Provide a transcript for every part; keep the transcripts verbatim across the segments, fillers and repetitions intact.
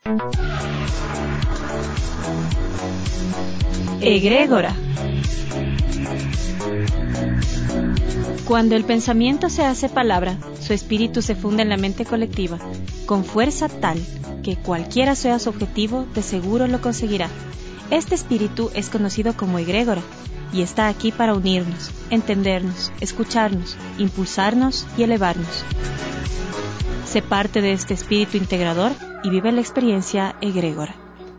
Egrégora. Cuando el pensamiento se hace palabra, su espíritu se funde en la mente colectiva, con fuerza tal que cualquiera sea su objetivo, de seguro lo conseguirá. Este espíritu es conocido como egrégora y está aquí para unirnos, entendernos, escucharnos, impulsarnos y elevarnos. Sé parte de este espíritu integrador y vive la experiencia egrégora.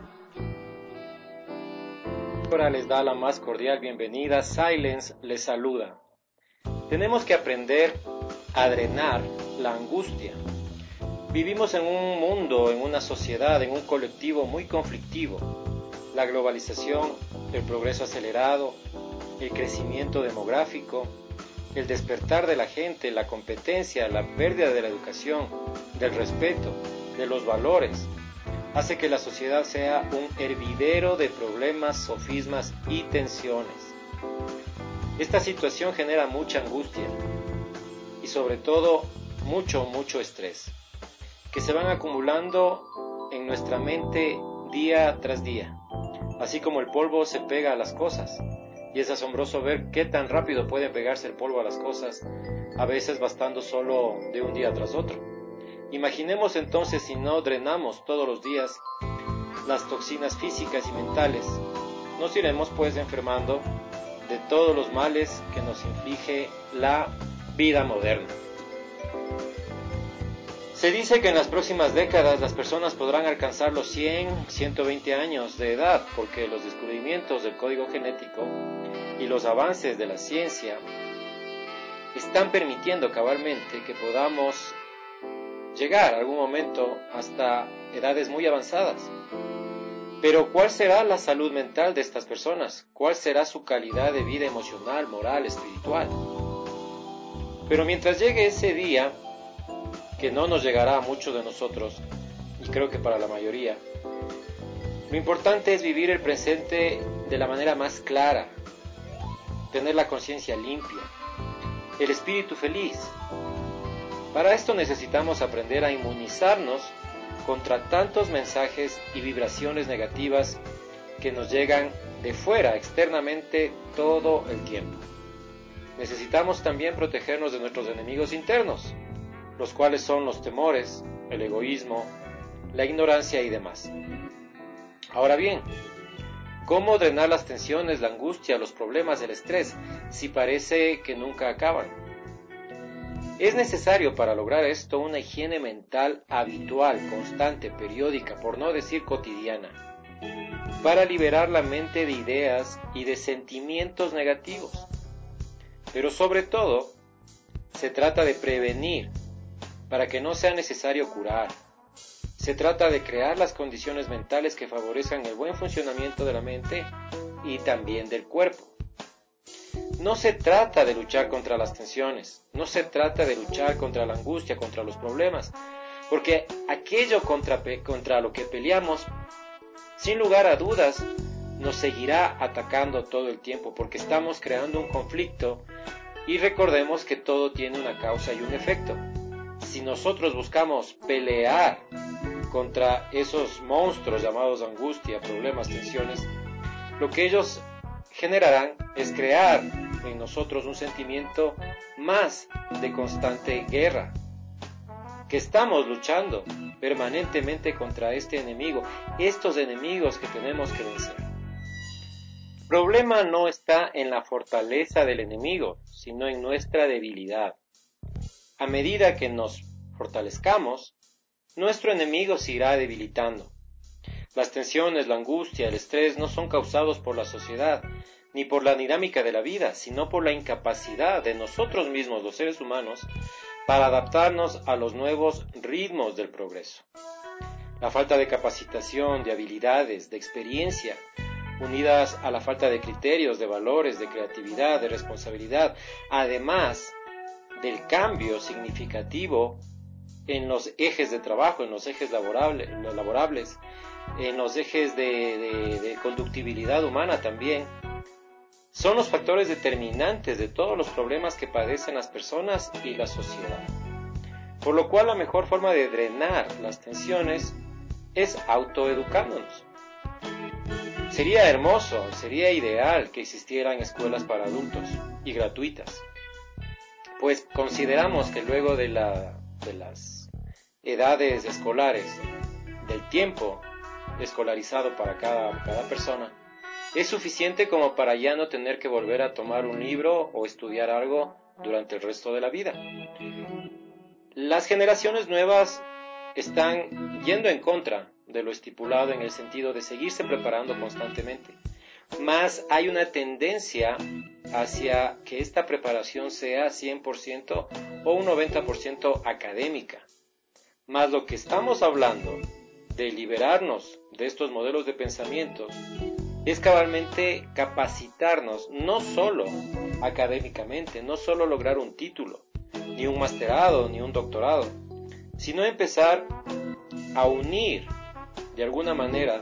Ahora les da la más cordial bienvenida. Silence les saluda. Tenemos que aprender a drenar la angustia. Vivimos en un mundo, en una sociedad, en un colectivo muy conflictivo. La globalización, el progreso acelerado, el crecimiento demográfico, el despertar de la gente, la competencia, la pérdida de la educación, del respeto, de los valores, hace que la sociedad sea un hervidero de problemas, sofismas y tensiones. Esta situación genera mucha angustia y sobre todo mucho, mucho estrés, que se van acumulando en nuestra mente día tras día, así como el polvo se pega a las cosas. Y es asombroso ver qué tan rápido puede pegarse el polvo a las cosas, a veces bastando solo de un día tras otro. Imaginemos entonces si no drenamos todos los días las toxinas físicas y mentales, nos iremos pues enfermando de todos los males que nos inflige la vida moderna. Se dice que en las próximas décadas las personas podrán alcanzar los cien, ciento veinte años de edad, porque los descubrimientos del código genético y los avances de la ciencia están permitiendo cabalmente que podamos llegar a algún momento hasta edades muy avanzadas. Pero ¿cuál será la salud mental de estas personas? ¿Cuál será su calidad de vida emocional, moral, espiritual? Pero mientras llegue ese día, que no nos llegará a muchos de nosotros, y creo que para la mayoría, lo importante es vivir el presente de la manera más clara, tener la conciencia limpia, el espíritu feliz. Para esto necesitamos aprender a inmunizarnos contra tantos mensajes y vibraciones negativas que nos llegan de fuera, externamente, todo el tiempo. Necesitamos también protegernos de nuestros enemigos internos, los cuales son los temores, el egoísmo, la ignorancia y demás. Ahora bien, ¿cómo drenar las tensiones, la angustia, los problemas, el estrés, si parece que nunca acaban? Es necesario para lograr esto una higiene mental habitual, constante, periódica, por no decir cotidiana, para liberar la mente de ideas y de sentimientos negativos. Pero sobre todo, se trata de prevenir, para que no sea necesario curar. Se trata de crear las condiciones mentales que favorezcan el buen funcionamiento de la mente y también del cuerpo. No se trata de luchar contra las tensiones, no se trata de luchar contra la angustia, contra los problemas, porque aquello contra, contra lo que peleamos, sin lugar a dudas, nos seguirá atacando todo el tiempo, porque estamos creando un conflicto y recordemos que todo tiene una causa y un efecto. Si nosotros buscamos pelear contra esos monstruos llamados angustia, problemas, tensiones, lo que ellos generarán es crear en nosotros un sentimiento más de constante guerra, que estamos luchando permanentemente contra este enemigo, estos enemigos que tenemos que vencer. El problema no está en la fortaleza del enemigo, sino en nuestra debilidad. A medida que nos fortalezcamos, nuestro enemigo se irá debilitando. Las tensiones, la angustia, el estrés no son causados por la sociedad, ni por la dinámica de la vida, sino por la incapacidad de nosotros mismos, los seres humanos, para adaptarnos a los nuevos ritmos del progreso. La falta de capacitación, de habilidades, de experiencia, unidas a la falta de criterios, de valores, de creatividad, de responsabilidad, además del cambio significativo en los ejes de trabajo, en los ejes laborable, laborables, en los ejes de, de, de conductibilidad humana también, son los factores determinantes de todos los problemas que padecen las personas y la sociedad. Por lo cual la mejor forma de drenar las tensiones es autoeducándonos. Sería hermoso, sería ideal que existieran escuelas para adultos y gratuitas, pues consideramos que luego de, la, de las edades escolares, del tiempo escolarizado para cada, cada persona, es suficiente como para ya no tener que volver a tomar un libro o estudiar algo durante el resto de la vida. Las generaciones nuevas están yendo en contra de lo estipulado en el sentido de seguirse preparando constantemente, más hay una tendencia hacia que esta preparación sea cien por ciento o un noventa por ciento académica. Más lo que estamos hablando de liberarnos de estos modelos de pensamiento es cabalmente capacitarnos, no solo académicamente, no solo lograr un título, ni un masterado, ni un doctorado, sino empezar a unir de alguna manera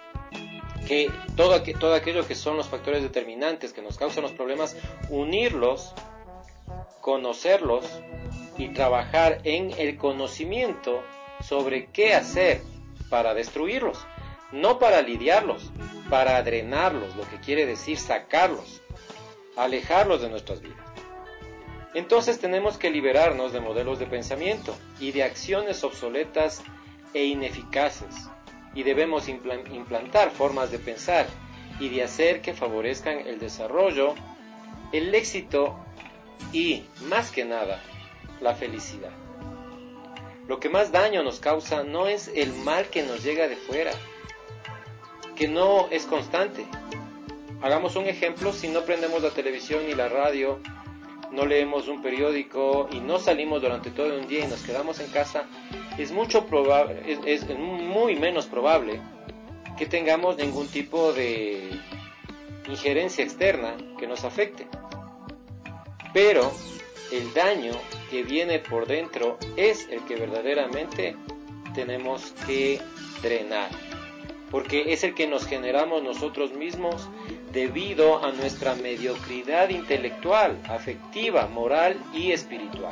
que todo, aqu- todo aquello que son los factores determinantes que nos causan los problemas, unirlos, conocerlos y trabajar en el conocimiento sobre qué hacer para destruirlos, no para lidiarlos, para drenarlos, lo que quiere decir sacarlos, alejarlos de nuestras vidas. Entonces tenemos que liberarnos de modelos de pensamiento y de acciones obsoletas e ineficaces, y debemos implantar formas de pensar y de hacer que favorezcan el desarrollo, el éxito y, más que nada, la felicidad. Lo que más daño nos causa no es el mal que nos llega de fuera, que no es constante. Hagamos un ejemplo: si no prendemos la televisión ni la radio, no leemos un periódico y no salimos durante todo un día y nos quedamos en casa, es mucho probable, es, es muy menos probable que tengamos ningún tipo de injerencia externa que nos afecte. Pero el daño que viene por dentro es el que verdaderamente tenemos que drenar, porque es el que nos generamos nosotros mismos debido a nuestra mediocridad intelectual, afectiva, moral y espiritual.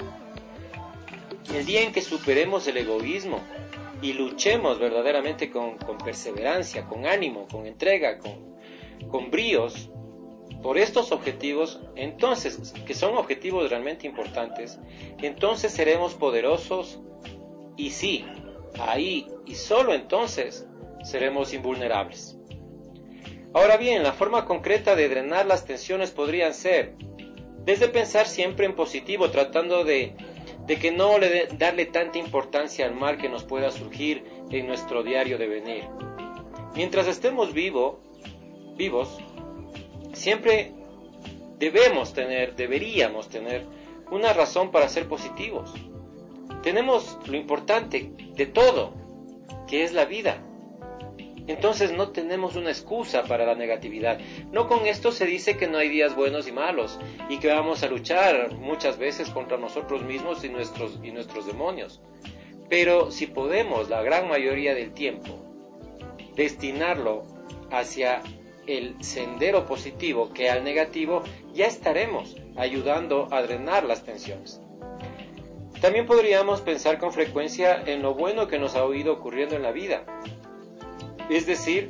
El día en que superemos el egoísmo y luchemos verdaderamente con, con perseverancia, con ánimo, con entrega, con, con bríos por estos objetivos, entonces, que son objetivos realmente importantes, entonces seremos poderosos y sí, ahí y solo entonces seremos invulnerables. Ahora bien, la forma concreta de drenar las tensiones podrían ser desde pensar siempre en positivo, tratando de, de que no le de, darle tanta importancia al mal que nos pueda surgir en nuestro diario devenir. Mientras estemos vivo, vivos, siempre debemos tener, deberíamos tener una razón para ser positivos. Tenemos lo importante de todo, que es la vida. Entonces no tenemos una excusa para la negatividad. No con esto se dice que no hay días buenos y malos y que vamos a luchar muchas veces contra nosotros mismos y nuestros, y nuestros demonios. Pero si podemos, la gran mayoría del tiempo, destinarlo hacia el sendero positivo que al negativo, ya estaremos ayudando a drenar las tensiones. También podríamos pensar con frecuencia en lo bueno que nos ha ido ocurriendo en la vida. Es decir,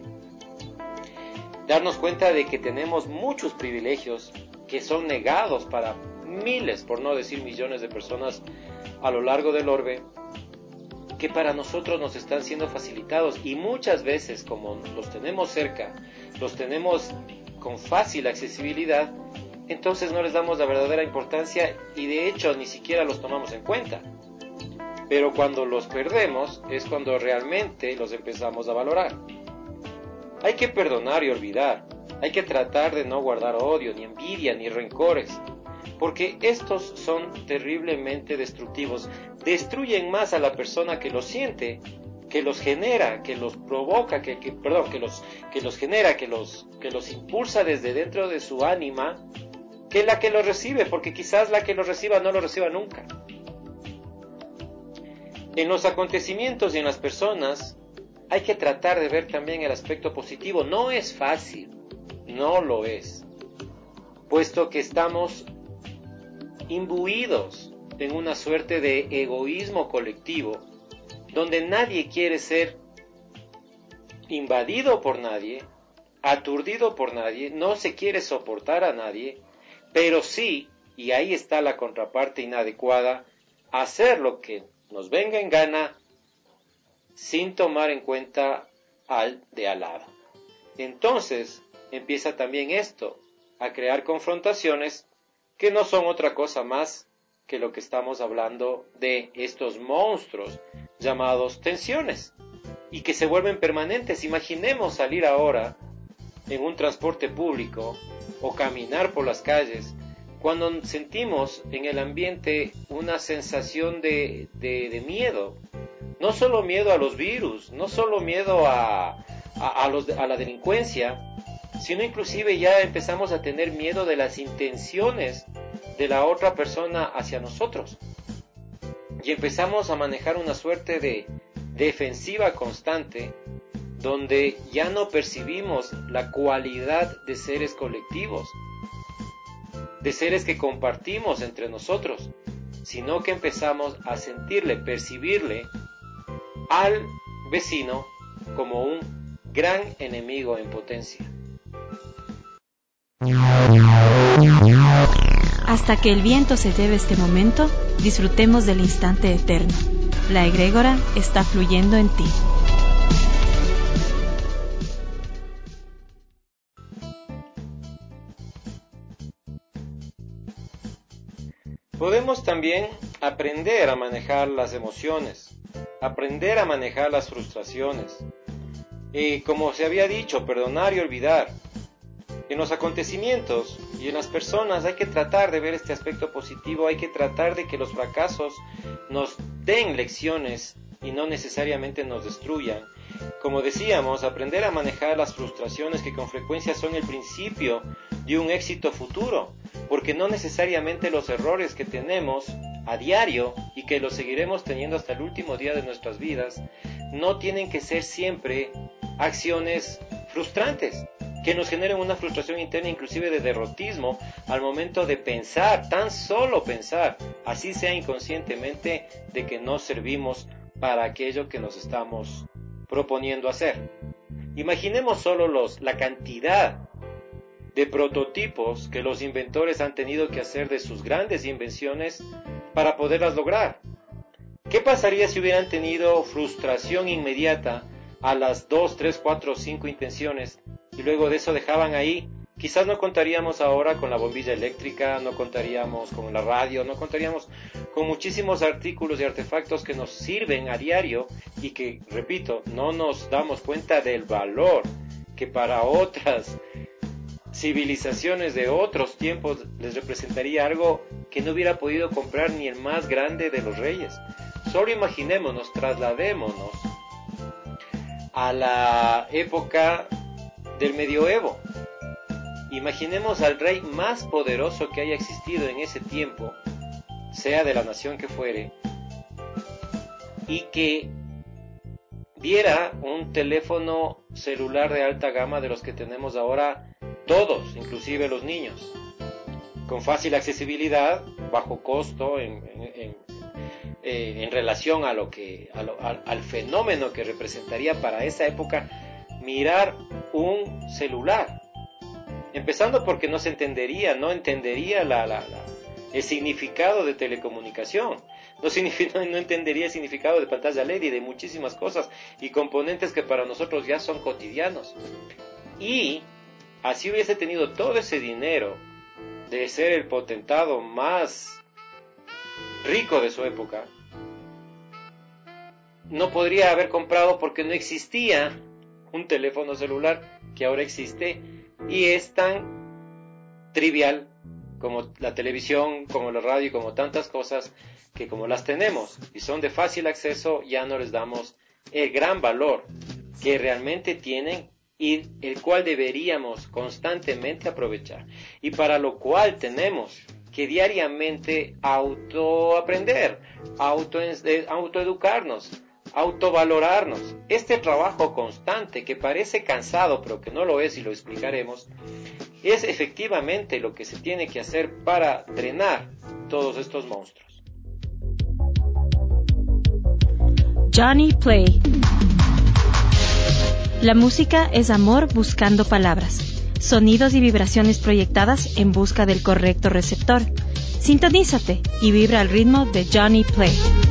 darnos cuenta de que tenemos muchos privilegios que son negados para miles, por no decir millones de personas a lo largo del orbe, que para nosotros nos están siendo facilitados, y muchas veces, como los tenemos cerca, los tenemos con fácil accesibilidad, entonces no les damos la verdadera importancia y de hecho ni siquiera los tomamos en cuenta. Pero cuando los perdemos es cuando realmente los empezamos a valorar. Hay que perdonar y olvidar. Hay que tratar de no guardar odio, ni envidia, ni rencores, porque estos son terriblemente destructivos. Destruyen más a la persona que los siente, que los genera, que los provoca, que, que perdón, que los que los genera, que los que los impulsa desde dentro de su ánima, que la que los recibe, porque quizás la que los reciba no lo reciba nunca. En los acontecimientos y en las personas hay que tratar de ver también el aspecto positivo. No es fácil, no lo es, puesto que estamos imbuidos en una suerte de egoísmo colectivo, donde nadie quiere ser invadido por nadie, aturdido por nadie, no se quiere soportar a nadie, pero sí, y ahí está la contraparte inadecuada, hacer lo que nos venga en gana sin tomar en cuenta al de al lado. Entonces empieza también esto, a crear confrontaciones que no son otra cosa más que lo que estamos hablando de estos monstruos llamados tensiones y que se vuelven permanentes. Imaginemos salir ahora en un transporte público o caminar por las calles cuando sentimos en el ambiente una sensación de, de, de miedo, no solo miedo a los virus, no solo miedo a, a, a, los, a la delincuencia, sino inclusive ya empezamos a tener miedo de las intenciones de la otra persona hacia nosotros y empezamos a manejar una suerte de defensiva constante donde ya no percibimos la cualidad de seres colectivos, de seres que compartimos entre nosotros, sino que empezamos a sentirle, percibirle al vecino como un gran enemigo en potencia. Hasta que el viento se lleve este momento, disfrutemos del instante eterno. La egrégora está fluyendo en ti. Podemos también aprender a manejar las emociones, aprender a manejar las frustraciones. Y como se había dicho, perdonar y olvidar. En los acontecimientos y en las personas hay que tratar de ver este aspecto positivo, hay que tratar de que los fracasos nos den lecciones y no necesariamente nos destruyan. Como decíamos, aprender a manejar las frustraciones que con frecuencia son el principio de un éxito futuro, porque no necesariamente los errores que tenemos a diario y que los seguiremos teniendo hasta el último día de nuestras vidas, no tienen que ser siempre acciones frustrantes, que nos generen una frustración interna, inclusive de derrotismo, al momento de pensar, tan solo pensar, así sea inconscientemente, de que no servimos para aquello que nos estamos proponiendo hacer. Imaginemos solo los, la cantidad de prototipos que los inventores han tenido que hacer de sus grandes invenciones para poderlas lograr. ¿Qué pasaría si hubieran tenido frustración inmediata a las dos, tres, cuatro, cinco intenciones y luego de eso dejaban ahí? Quizás no contaríamos ahora con la bombilla eléctrica, no contaríamos con la radio, no contaríamos con muchísimos artículos y artefactos que nos sirven a diario y que, repito, no nos damos cuenta del valor que para otras civilizaciones de otros tiempos les representaría algo que no hubiera podido comprar ni el más grande de los reyes. Solo imaginémonos, trasladémonos a la época del medioevo. Imaginemos al rey más poderoso que haya existido en ese tiempo, sea de la nación que fuere, y que diera un teléfono celular de alta gama de los que tenemos ahora todos, inclusive los niños, con fácil accesibilidad, bajo costo, en, en, en, eh, en relación a lo que, a lo, al, al fenómeno que representaría para esa época mirar un celular. Empezando porque no se entendería, no entendería la, la, la, el significado de telecomunicación, no, significa, no entendería el significado de pantalla L E D y de muchísimas cosas y componentes que para nosotros ya son cotidianos. Y así hubiese tenido todo ese dinero de ser el potentado más rico de su época, no podría haber comprado porque no existía un teléfono celular que ahora existe y es tan trivial como la televisión, como la radio y como tantas cosas que como las tenemos y son de fácil acceso, ya no les damos el gran valor que realmente tienen y el cual deberíamos constantemente aprovechar, y para lo cual tenemos que diariamente autoaprender, auto, autoeducarnos, autovalorarnos. Este trabajo constante que parece cansado pero que no lo es y lo explicaremos, es efectivamente lo que se tiene que hacer para drenar todos estos monstruos. Johnny Play. La música es amor buscando palabras, sonidos y vibraciones proyectadas en busca del correcto receptor. Sintonízate y vibra al ritmo de Johnny Play.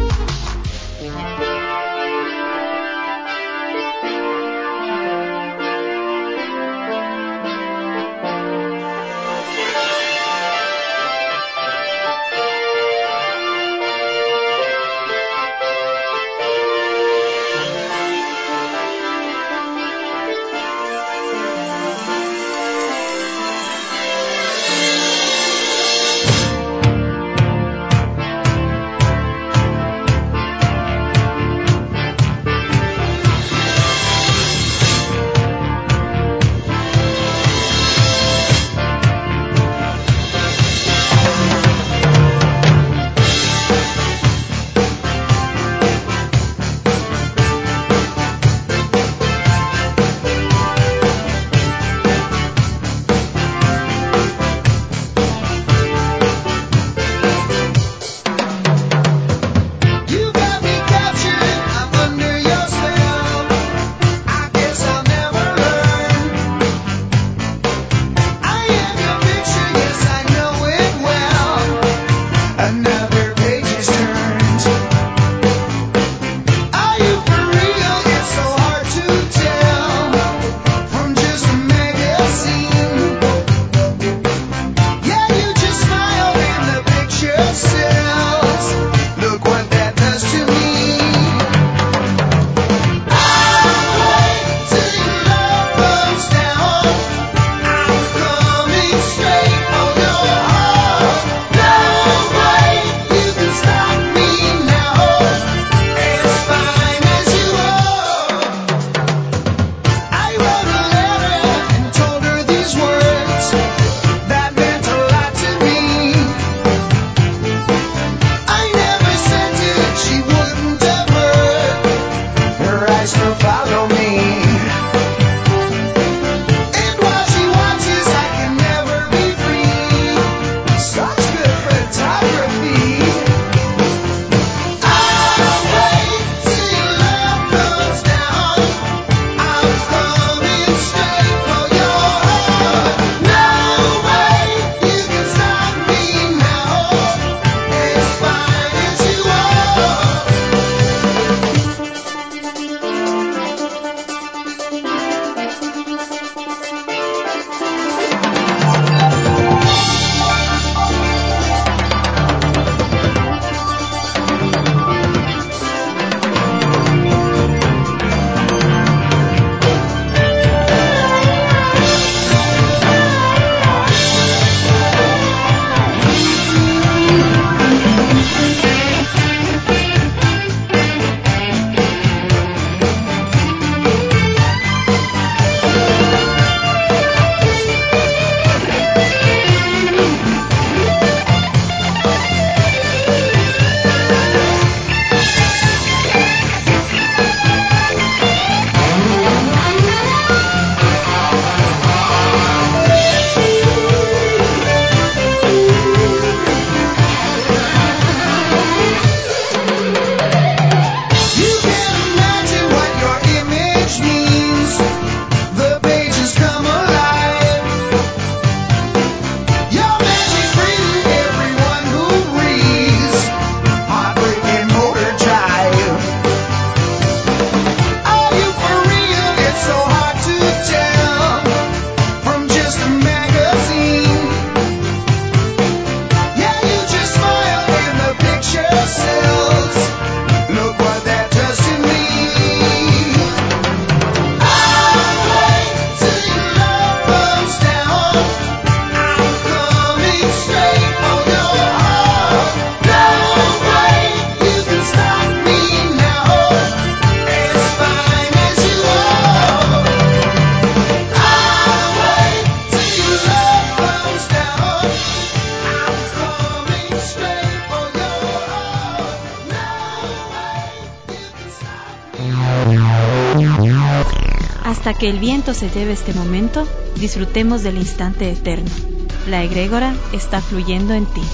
Hasta que el viento se lleve este momento, disfrutemos del instante eterno. La egrégora está fluyendo en ti.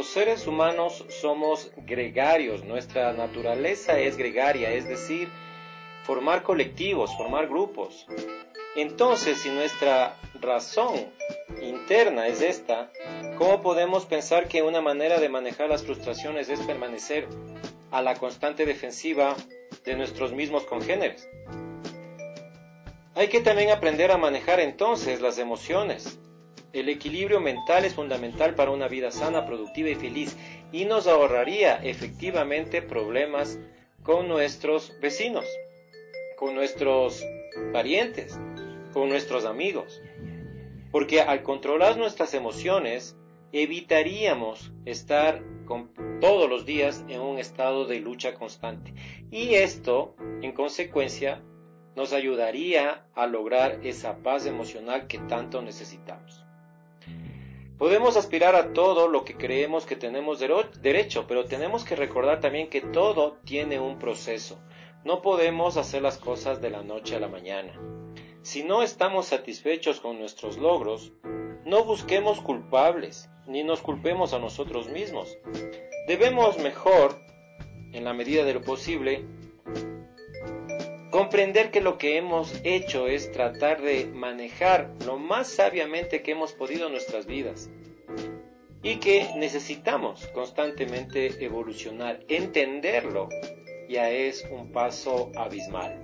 Los seres humanos somos gregarios, nuestra naturaleza es gregaria, es decir, formar colectivos, formar grupos. Entonces, si nuestra razón interna es esta, ¿cómo podemos pensar que una manera de manejar las frustraciones es permanecer a la constante defensiva de nuestros mismos congéneres? Hay que también aprender a manejar entonces las emociones. El equilibrio mental es fundamental para una vida sana, productiva y feliz, y nos ahorraría efectivamente problemas con nuestros vecinos, con nuestros parientes, con nuestros amigos. Porque al controlar nuestras emociones, evitaríamos estar con, todos los días en un estado de lucha constante. Y esto, en consecuencia, nos ayudaría a lograr esa paz emocional que tanto necesitamos. Podemos aspirar a todo lo que creemos que tenemos derecho, pero tenemos que recordar también que todo tiene un proceso. No podemos hacer las cosas de la noche a la mañana. Si no estamos satisfechos con nuestros logros, no busquemos culpables, ni nos culpemos a nosotros mismos. Debemos mejor, en la medida de lo posible, comprender que lo que hemos hecho es tratar de manejar lo más sabiamente que hemos podido nuestras vidas y que necesitamos constantemente evolucionar. Entenderlo ya es un paso abismal.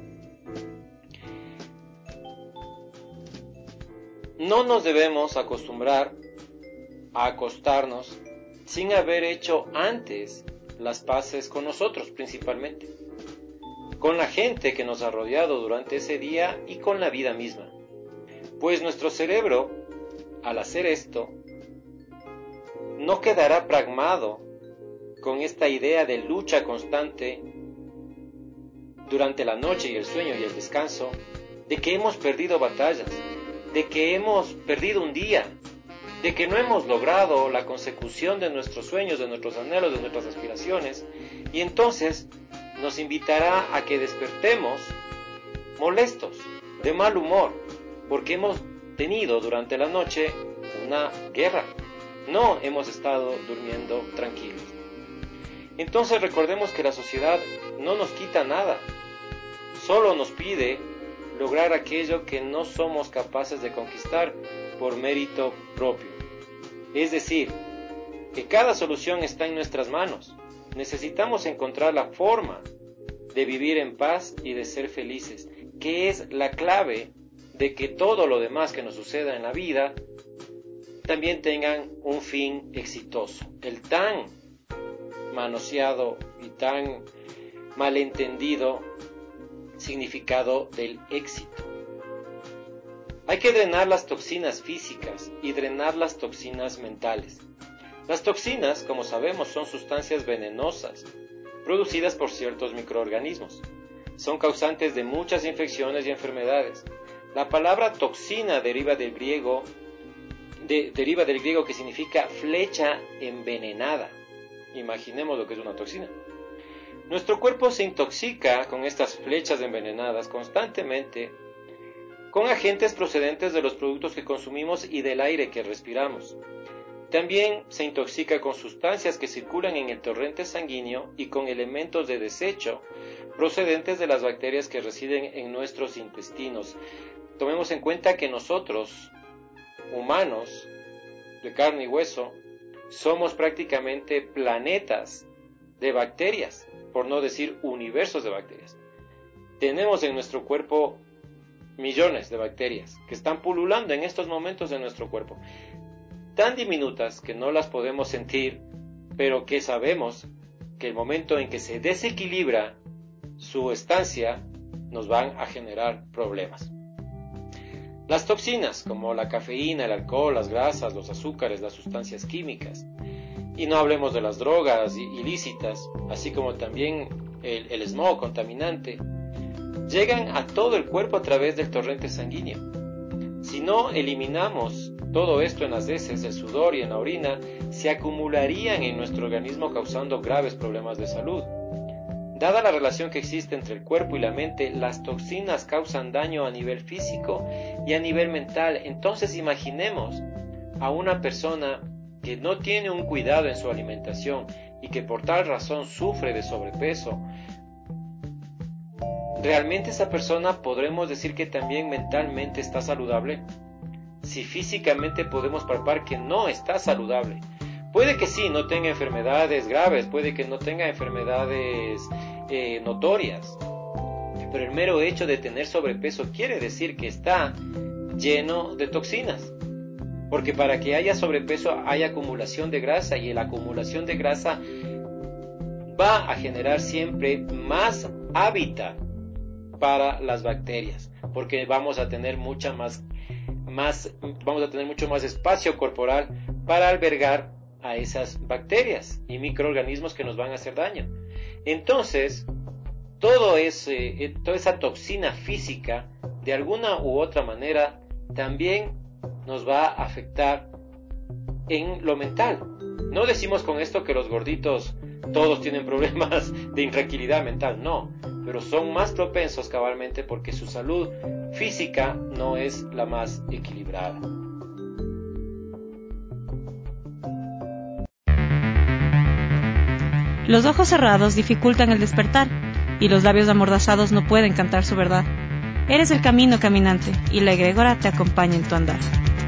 No nos debemos acostumbrar a acostarnos sin haber hecho antes las paces con nosotros principalmente, con la gente que nos ha rodeado durante ese día y con la vida misma. Pues nuestro cerebro, al hacer esto, no quedará pragmado con esta idea de lucha constante durante la noche y el sueño y el descanso, de que hemos perdido batallas, de que hemos perdido un día, de que no hemos logrado la consecución de nuestros sueños, de nuestros anhelos, de nuestras aspiraciones, y entonces nos invitará a que despertemos molestos, de mal humor, porque hemos tenido durante la noche una guerra. No hemos estado durmiendo tranquilos. Entonces recordemos que la sociedad no nos quita nada, solo nos pide lograr aquello que no somos capaces de conquistar por mérito propio. Es decir, que cada solución está en nuestras manos. Necesitamos encontrar la forma de vivir en paz y de ser felices, que es la clave de que todo lo demás que nos suceda en la vida también tengan un fin exitoso. El tan manoseado y tan malentendido significado del éxito. Hay que drenar las toxinas físicas y drenar las toxinas mentales. Las toxinas, como sabemos, son sustancias venenosas producidas por ciertos microorganismos. Son causantes de muchas infecciones y enfermedades. La palabra toxina deriva del griego, de, deriva del griego que significa flecha envenenada. Imaginemos lo que es una toxina. Nuestro cuerpo se intoxica con estas flechas envenenadas constantemente con agentes procedentes de los productos que consumimos y del aire que respiramos. También se intoxica con sustancias que circulan en el torrente sanguíneo y con elementos de desecho procedentes de las bacterias que residen en nuestros intestinos. Tomemos en cuenta que nosotros, humanos, de carne y hueso, somos prácticamente planetas de bacterias, por no decir universos de bacterias. Tenemos en nuestro cuerpo millones de bacterias que están pululando en estos momentos en nuestro cuerpo, tan diminutas que no las podemos sentir, pero que sabemos que el momento en que se desequilibra su estancia nos van a generar problemas. Las toxinas, como la cafeína, el alcohol, las grasas, los azúcares, las sustancias químicas, y no hablemos de las drogas ilícitas, así como también el, el smog contaminante, llegan a todo el cuerpo a través del torrente sanguíneo. Si no eliminamos todo esto en las heces, el sudor y en la orina, se acumularían en nuestro organismo causando graves problemas de salud. Dada la relación que existe entre el cuerpo y la mente, las toxinas causan daño a nivel físico y a nivel mental. Entonces imaginemos a una persona que que no tiene un cuidado en su alimentación y que por tal razón sufre de sobrepeso, ¿realmente esa persona podremos decir que también mentalmente está saludable? Si físicamente podemos palpar que no está saludable. Puede que sí, no tenga enfermedades graves, puede que no tenga enfermedades eh, notorias, pero el mero hecho de tener sobrepeso quiere decir que está lleno de toxinas. Porque para que haya sobrepeso hay acumulación de grasa, y la acumulación de grasa va a generar siempre más hábitat para las bacterias, porque vamos a tener mucha más, más, vamos a tener mucho más espacio corporal para albergar a esas bacterias y microorganismos que nos van a hacer daño. Entonces, todo ese, toda esa toxina física, de alguna u otra manera, también nos va a afectar en lo mental. No decimos con esto que los gorditos todos tienen problemas de intranquilidad mental, no, pero son más propensos cabalmente porque su salud física no es la más equilibrada. Los ojos cerrados dificultan el despertar, y los labios amordazados no pueden cantar su verdad. Eres el camino caminante, y la egregora te acompaña en tu andar.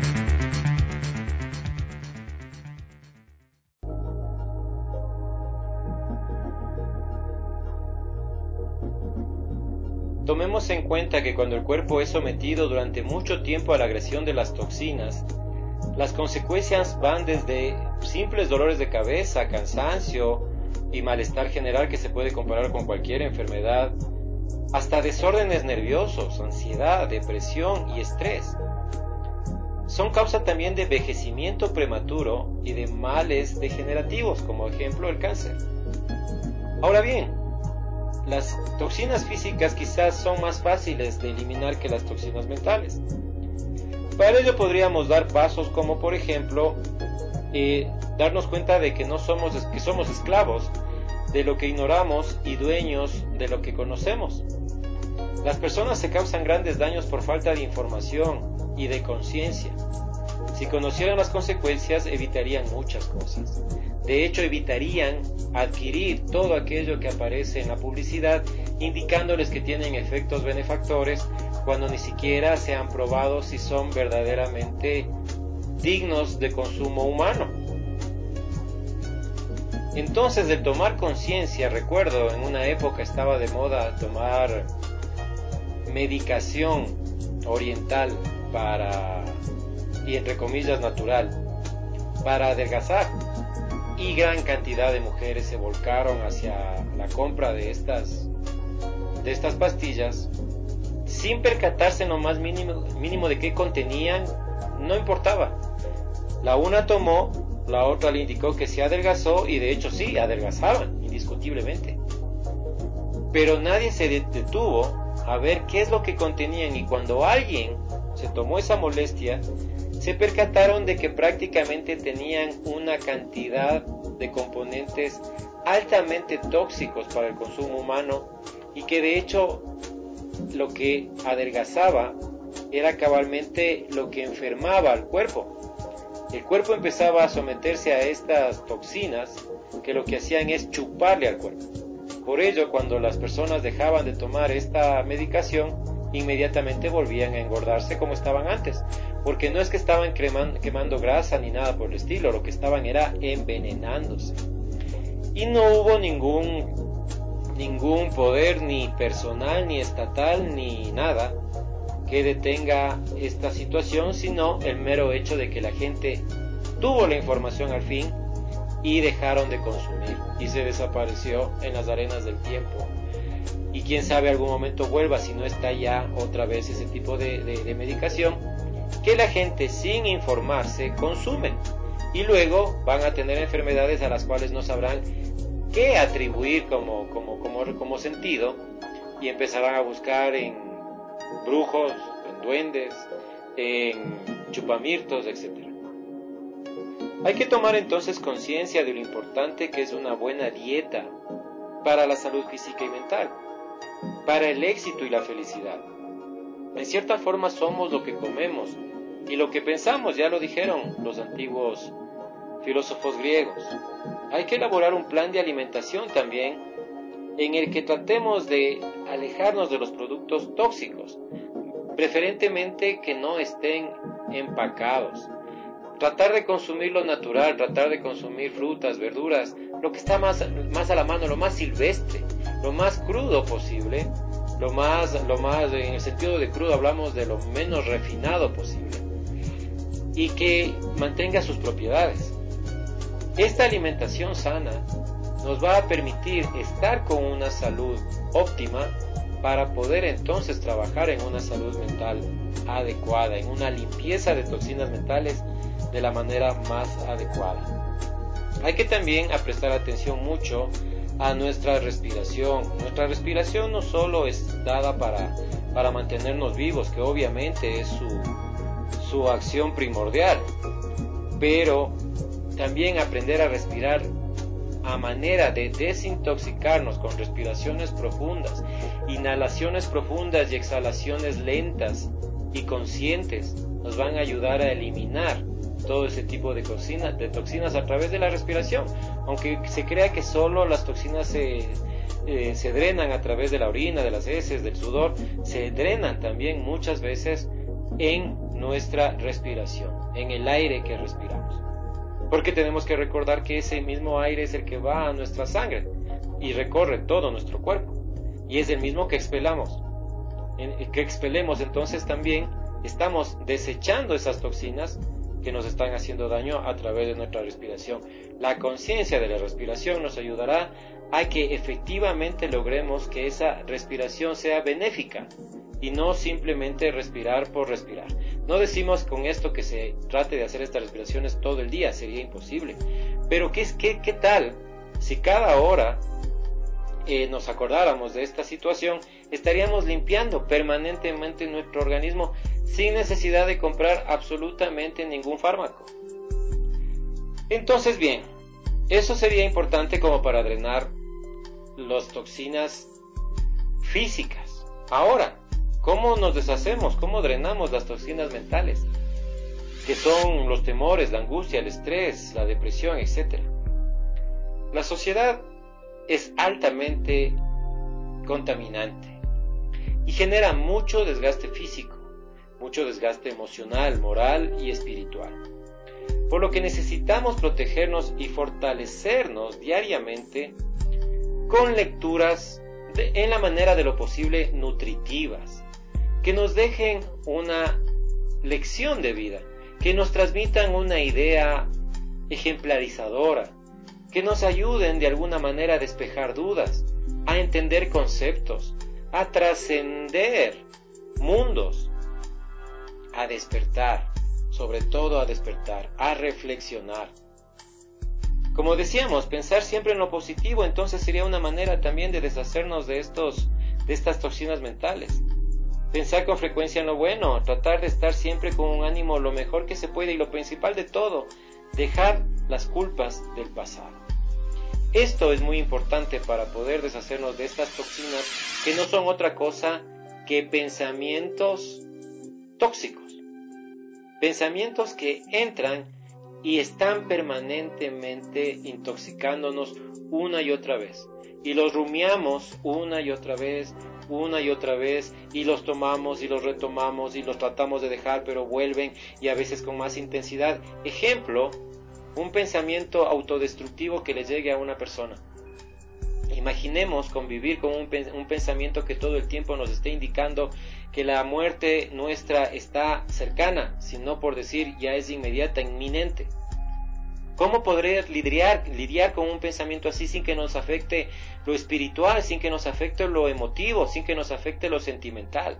Tomemos en cuenta que cuando el cuerpo es sometido durante mucho tiempo a la agresión de las toxinas, las consecuencias van desde simples dolores de cabeza, cansancio y malestar general que se puede comparar con cualquier enfermedad, hasta desórdenes nerviosos, ansiedad, depresión y estrés. Son causa también de envejecimiento prematuro y de males degenerativos, como ejemplo el cáncer. Ahora bien, las toxinas físicas quizás son más fáciles de eliminar que las toxinas mentales. Para ello podríamos dar pasos como, por ejemplo, eh, darnos cuenta de que no somos, que somos esclavos de lo que ignoramos y dueños de lo que conocemos. Las personas se causan grandes daños por falta de información y de conciencia. Si conocieran las consecuencias, evitarían muchas cosas. De hecho, evitarían adquirir todo aquello que aparece en la publicidad, indicándoles que tienen efectos benefactores, cuando ni siquiera se han probado si son verdaderamente dignos de consumo humano. Entonces, el tomar conciencia, recuerdo, en una época estaba de moda tomar medicación oriental para, y entre comillas natural, para adelgazar, y gran cantidad de mujeres se volcaron hacia la compra de estas, de estas pastillas sin percatarse en lo más mínimo, mínimo de qué contenían. No importaba, la una tomó, la otra le indicó que se adelgazó, y de hecho sí, adelgazaban indiscutiblemente, pero nadie se detuvo a ver qué es lo que contenían, y cuando alguien se tomó esa molestia, se percataron de que prácticamente tenían una cantidad de componentes altamente tóxicos para el consumo humano, y que de hecho lo que adelgazaba era cabalmente lo que enfermaba al cuerpo. El cuerpo empezaba a someterse a estas toxinas que lo que hacían es chuparle al cuerpo. Por ello, cuando las personas dejaban de tomar esta medicación, inmediatamente volvían a engordarse como estaban antes, porque no es que estaban quemando, quemando grasa ni nada por el estilo, lo que estaban era envenenándose. Y no hubo ningún, ningún poder ni personal, ni estatal, ni nada que detenga esta situación, sino el mero hecho de que la gente tuvo la información al fin y dejaron de consumir, y se desapareció en las arenas del tiempo. Y quién sabe, algún momento vuelva, si no está ya otra vez ese tipo de, de, de medicación que la gente, sin informarse, consumen, y luego van a tener enfermedades a las cuales no sabrán qué atribuir como, como, como, como sentido, y empezarán a buscar en brujos, en duendes, en chupamirtos, etcétera. Hay que tomar entonces conciencia de lo importante que es una buena dieta para la salud física y mental, para el éxito y la felicidad. En cierta forma somos lo que comemos y lo que pensamos, ya lo dijeron los antiguos filósofos griegos. Hay que elaborar un plan de alimentación también en el que tratemos de alejarnos de los productos tóxicos, preferentemente que no estén empacados. Tratar de consumir lo natural, tratar de consumir frutas, verduras, lo que está más, más a la mano, lo más silvestre, lo más crudo posible, lo más, lo más, en el sentido de crudo hablamos de lo menos refinado posible, y que mantenga sus propiedades. Esta alimentación sana nos va a permitir estar con una salud óptima para poder entonces trabajar en una salud mental adecuada, en una limpieza de toxinas mentales de la manera más adecuada. Hay que también prestar atención mucho a nuestra respiración. Nuestra respiración no solo es dada para, para mantenernos vivos, que obviamente es su, su acción primordial, pero también aprender a respirar a manera de desintoxicarnos con respiraciones profundas, inhalaciones profundas y exhalaciones lentas y conscientes nos van a ayudar a eliminar todo ese tipo de toxinas, de toxinas a través de la respiración. Aunque se crea que solo las toxinas se, eh, se drenan a través de la orina, de las heces, del sudor, se drenan también muchas veces en nuestra respiración, en el aire que respiramos. Porque tenemos que recordar que ese mismo aire es el que va a nuestra sangre y recorre todo nuestro cuerpo. Y es el mismo que expelamos. Que expelemos, entonces también estamos desechando esas toxinas que nos están haciendo daño a través de nuestra respiración. La conciencia de la respiración nos ayudará a que efectivamente logremos que esa respiración sea benéfica y no simplemente respirar por respirar. No decimos con esto que se trate de hacer estas respiraciones todo el día, sería imposible. Pero ¿qué, qué, qué tal si cada hora eh, nos acordáramos de esta situación? Estaríamos limpiando permanentemente nuestro organismo sin necesidad de comprar absolutamente ningún fármaco. Entonces, bien, eso sería importante como para drenar las toxinas físicas. Ahora, ¿cómo nos deshacemos? ¿Cómo drenamos las toxinas mentales? Que son los temores, la angustia, el estrés, la depresión, etcétera. La sociedad es altamente contaminante y genera mucho desgaste físico, mucho desgaste emocional, moral y espiritual. Por lo que necesitamos protegernos y fortalecernos diariamente con lecturas de, en la manera de lo posible nutritivas, que nos dejen una lección de vida, que nos transmitan una idea ejemplarizadora, que nos ayuden de alguna manera a despejar dudas, a entender conceptos, a trascender mundos, a despertar, sobre todo a despertar, a reflexionar. Como decíamos, pensar siempre en lo positivo, entonces sería una manera también de deshacernos de estos, de estas toxinas mentales. Pensar con frecuencia en lo bueno, tratar de estar siempre con un ánimo lo mejor que se puede y lo principal de todo, dejar las culpas del pasado. Esto es muy importante para poder deshacernos de estas toxinas que no son otra cosa que pensamientos tóxicos. Pensamientos que entran y están permanentemente intoxicándonos una y otra vez. Y los rumiamos una y otra vez, una y otra vez, y los tomamos y los retomamos y los tratamos de dejar, pero vuelven y a veces con más intensidad. Ejemplo, un pensamiento autodestructivo que le llegue a una persona. Imaginemos convivir con un, un pensamiento que todo el tiempo nos esté indicando que la muerte nuestra está cercana, sino por decir ya es inmediata, inminente. ¿Cómo podré lidiar, lidiar con un pensamiento así sin que nos afecte lo espiritual, sin que nos afecte lo emotivo, sin que nos afecte lo sentimental?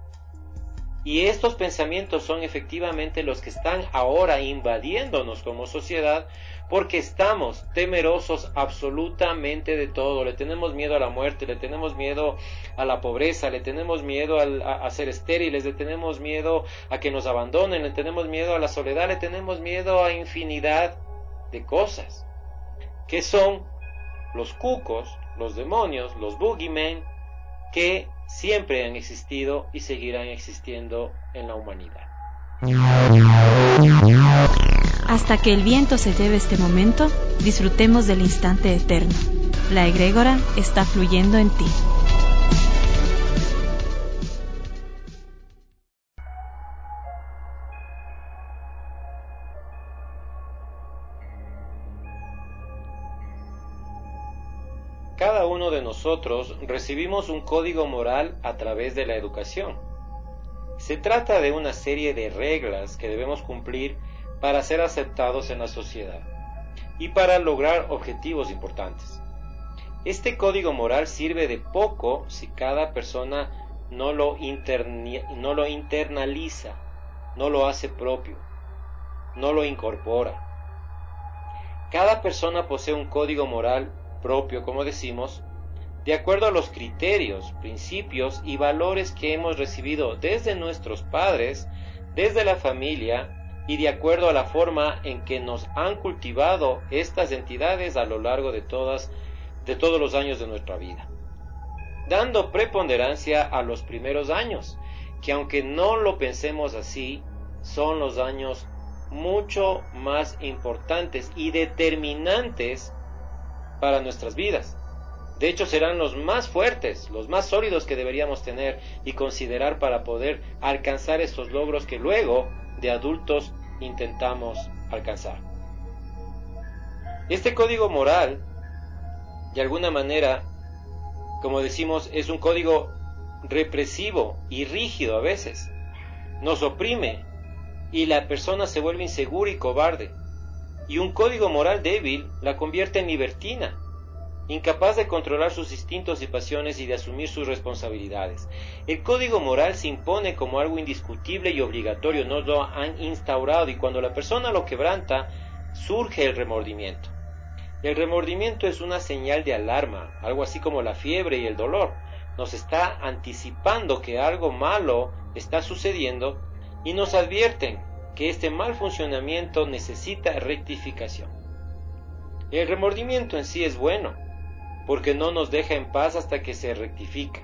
Y estos pensamientos son efectivamente los que están ahora invadiéndonos como sociedad, porque estamos temerosos absolutamente de todo. Le tenemos miedo a la muerte, le tenemos miedo a la pobreza, le tenemos miedo a, a ser estériles, le tenemos miedo a que nos abandonen, le tenemos miedo a la soledad, le tenemos miedo a infinidad de cosas, que son los cucos, los demonios, los boogeymen, que siempre han existido y seguirán existiendo en la humanidad. Hasta que el viento se lleve este momento, disfrutemos del instante eterno. La egrégora está fluyendo en ti. Cada uno de nosotros recibimos un código moral a través de la educación. Se trata de una serie de reglas que debemos cumplir para ser aceptados en la sociedad y para lograr objetivos importantes. Este código moral sirve de poco si cada persona no lo, interni- no lo internaliza, no lo hace propio, no lo incorpora. Cada persona posee un código moral propio, como decimos, de acuerdo a los criterios, principios y valores que hemos recibido desde nuestros padres, desde la familia y de acuerdo a la forma en que nos han cultivado estas entidades a lo largo de todas, de todos los años de nuestra vida, dando preponderancia a los primeros años, que aunque no lo pensemos así, son los años mucho más importantes y determinantes para nuestras vidas. De hecho, serán los más fuertes, los más sólidos que deberíamos tener y considerar para poder alcanzar estos logros que luego, de adultos, intentamos alcanzar. Este código moral, de alguna manera, como decimos, es un código represivo y rígido a veces. Nos oprime y la persona se vuelve insegura y cobarde. Y un código moral débil la convierte en libertina, incapaz de controlar sus instintos y pasiones y de asumir sus responsabilidades. El código moral se impone como algo indiscutible y obligatorio, nos lo han instaurado, y cuando la persona lo quebranta, surge el remordimiento. El remordimiento es una señal de alarma, algo así como la fiebre y el dolor. Nos está anticipando que algo malo está sucediendo y nos advierten que este mal funcionamiento necesita rectificación. El remordimiento en sí es bueno, porque no nos deja en paz hasta que se rectifica.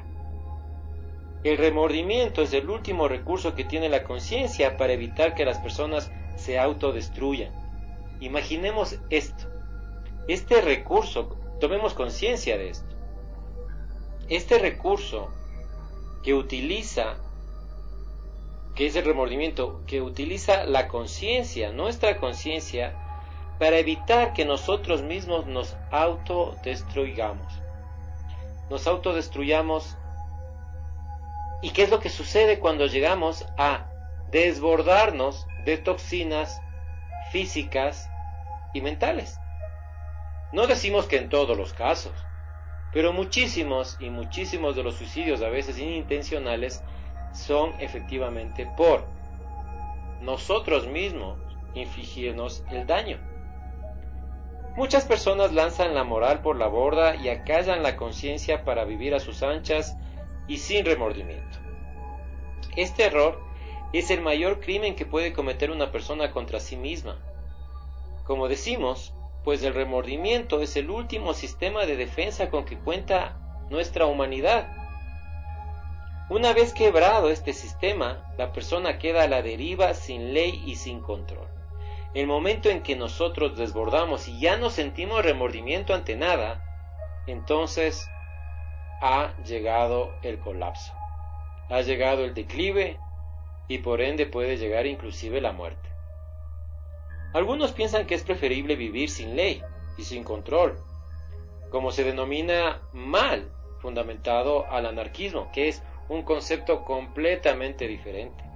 El remordimiento es el último recurso que tiene la conciencia para evitar que las personas se autodestruyan. Imaginemos esto. Este recurso, tomemos conciencia de esto. Este recurso que utiliza, que es el remordimiento, que utiliza la conciencia, nuestra conciencia, para evitar que nosotros mismos nos autodestruyamos. Nos autodestruyamos. ¿Y qué es lo que sucede cuando llegamos a desbordarnos de toxinas físicas y mentales? No decimos que en todos los casos, pero muchísimos y muchísimos de los suicidios, a veces inintencionales, son efectivamente por nosotros mismos infligirnos el daño. Muchas personas lanzan la moral por la borda y acallan la conciencia para vivir a sus anchas y sin remordimiento. Este error es el mayor crimen que puede cometer una persona contra sí misma. Como decimos, pues el remordimiento es el último sistema de defensa con que cuenta nuestra humanidad. Una vez quebrado este sistema, la persona queda a la deriva sin ley y sin control. El momento en que nosotros desbordamos y ya no sentimos remordimiento ante nada, entonces ha llegado el colapso, ha llegado el declive y por ende puede llegar inclusive la muerte. Algunos piensan que es preferible vivir sin ley y sin control, como se denomina mal, fundamentado al anarquismo, que es un concepto completamente diferente.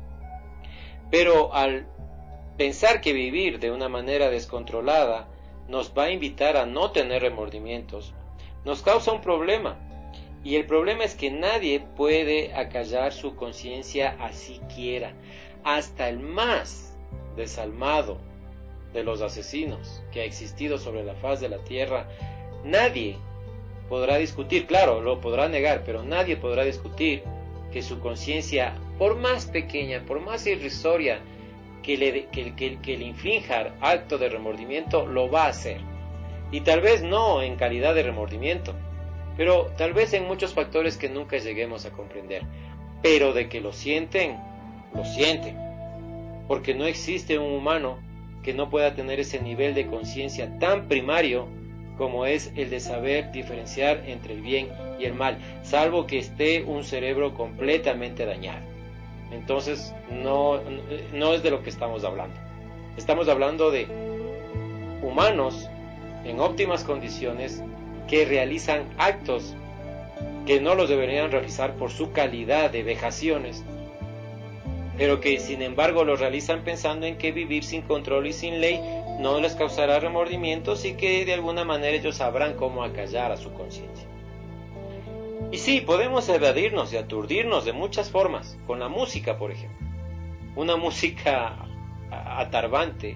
Pero al pensar que vivir de una manera descontrolada nos va a invitar a no tener remordimientos, nos causa un problema. Y el problema es que nadie puede acallar su conciencia así quiera. Hasta el más desalmado de los asesinos que ha existido sobre la faz de la tierra, nadie podrá discutir, claro, lo podrá negar, pero nadie podrá discutir que su conciencia, por más pequeña, por más irrisoria, Que le, que, que, que le inflinja acto de remordimiento, lo va a hacer. Y tal vez no en calidad de remordimiento, pero tal vez en muchos factores que nunca lleguemos a comprender. Pero de que lo sienten, lo sienten. Porque no existe un humano que no pueda tener ese nivel de conciencia tan primario como es el de saber diferenciar entre el bien y el mal, salvo que esté un cerebro completamente dañado. Entonces no, no es de lo que estamos hablando. Estamos hablando de humanos en óptimas condiciones que realizan actos que no los deberían realizar por su calidad de vejaciones, pero que sin embargo lo realizan pensando en que vivir sin control y sin ley no les causará remordimientos y que de alguna manera ellos sabrán cómo acallar a su conciencia. Y sí, podemos evadirnos y aturdirnos de muchas formas, con la música, por ejemplo. Una música atarbante,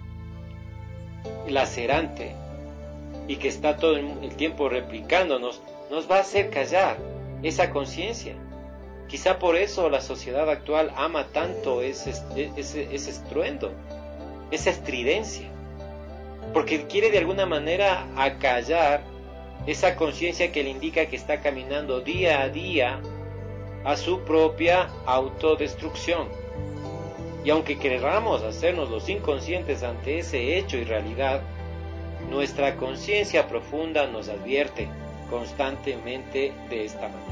lacerante, y que está todo el tiempo replicándonos, nos va a hacer callar esa conciencia. Quizá por eso la sociedad actual ama tanto ese, ese, ese estruendo, esa estridencia, porque quiere de alguna manera acallar esa conciencia que le indica que está caminando día a día a su propia autodestrucción. Y aunque queramos hacernos los inconscientes ante ese hecho y realidad, nuestra conciencia profunda nos advierte constantemente de esta manera.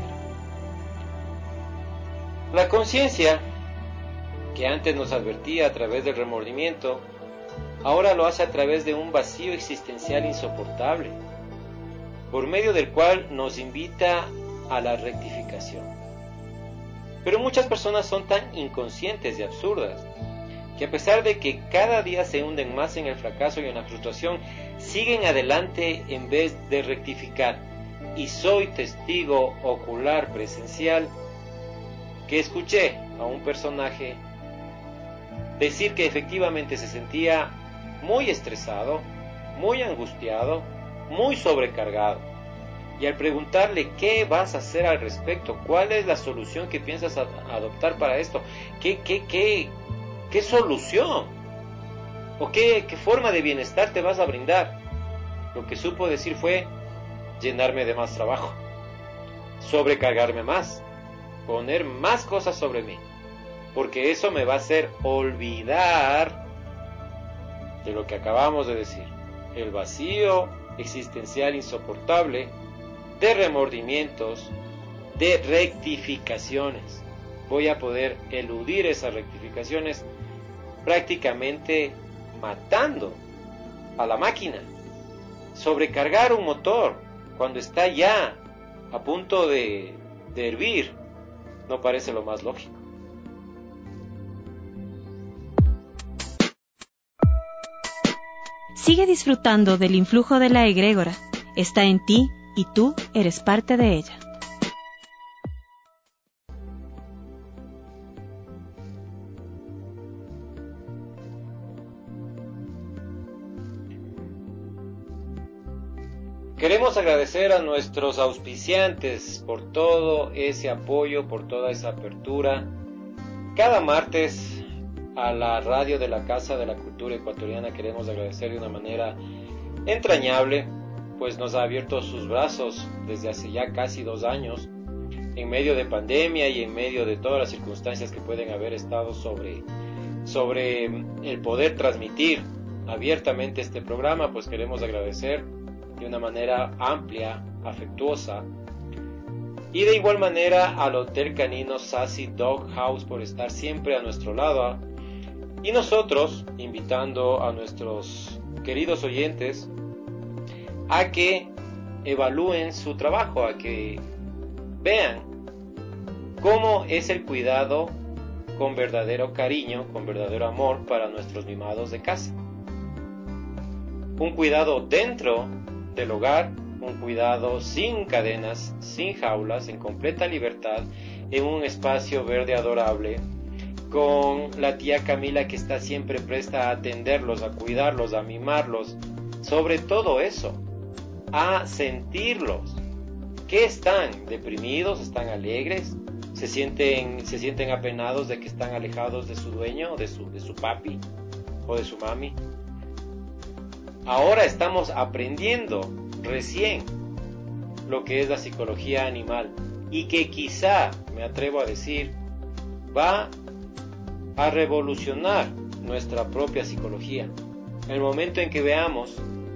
La conciencia, que antes nos advertía a través del remordimiento, ahora lo hace a través de un vacío existencial insoportable, por medio del cual nos invita a la rectificación. Pero muchas personas son tan inconscientes y absurdas, que a pesar de que cada día se hunden más en el fracaso y en la frustración, siguen adelante en vez de rectificar. Y soy testigo ocular presencial que escuché a un personaje decir que efectivamente se sentía muy estresado, muy angustiado, muy sobrecargado. Y al preguntarle qué vas a hacer al respecto, cuál es la solución que piensas a- adoptar para esto, qué, qué, qué, qué solución o qué, qué forma de bienestar te vas a brindar, lo que supo decir fue llenarme de más trabajo, sobrecargarme más, poner más cosas sobre mí, porque eso me va a hacer olvidar de lo que acabamos de decir, el vacío existencial insoportable, de remordimientos, de rectificaciones. Voy a poder eludir esas rectificaciones prácticamente matando a la máquina. Sobrecargar un motor cuando está ya a punto de, de hervir no parece lo más lógico. Sigue disfrutando del influjo de la egrégora. Está en ti y tú eres parte de ella. Queremos agradecer a nuestros auspiciantes por todo ese apoyo, por toda esa apertura. Cada martes a la radio de la Casa de la Cultura Ecuatoriana queremos agradecer de una manera entrañable, pues nos ha abierto sus brazos desde hace ya casi dos años, en medio de pandemia y en medio de todas las circunstancias que pueden haber estado sobre, sobre el poder transmitir abiertamente este programa. Pues queremos agradecer de una manera amplia, afectuosa, y de igual manera al Hotel Canino Sassy Dog House por estar siempre a nuestro lado, y nosotros invitando a nuestros queridos oyentes a que evalúen su trabajo, a que vean cómo es el cuidado con verdadero cariño, con verdadero amor para nuestros mimados de casa. Un cuidado dentro del hogar, un cuidado sin cadenas, sin jaulas, en completa libertad, en un espacio verde adorable, con la tía Camila que está siempre presta a atenderlos, a cuidarlos, a mimarlos, sobre todo eso, a sentirlos. ¿Qué están? ¿Deprimidos? ¿Están alegres? ¿Se sienten, se sienten apenados de que están alejados de su dueño, de su, de su papi o de su mami? Ahora estamos aprendiendo recién lo que es la psicología animal, y que quizá, me atrevo a decir, va a revolucionar nuestra propia psicología. el momento en que veamos